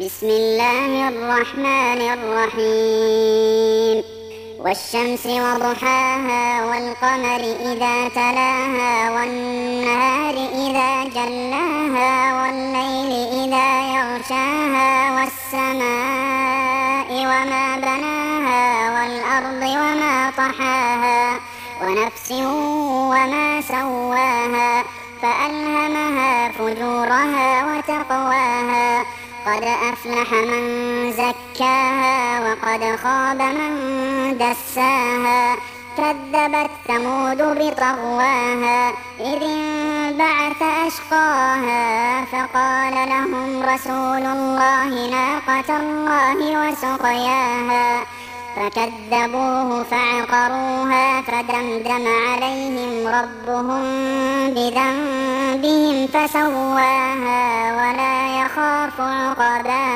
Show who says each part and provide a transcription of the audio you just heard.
Speaker 1: بسم الله الرحمن الرحيم والشمس وضحاها والقمر إذا تلاها والنهار إذا جلاها والليل إذا يغشاها والسماء وما بناها والأرض وما طحاها ونفس وما سواها فألهمها فجورها وتقواها قد أفلح من زكاها وقد خاب من دساها كذبت ثمود بطغواها إذ انبعث أشقاها فقال لهم رسول الله ناقة الله وسقياها فكذبوه فعقروها فدمدم عليهم ربهم بذنبهم فسواها ولا يخاف عقباها.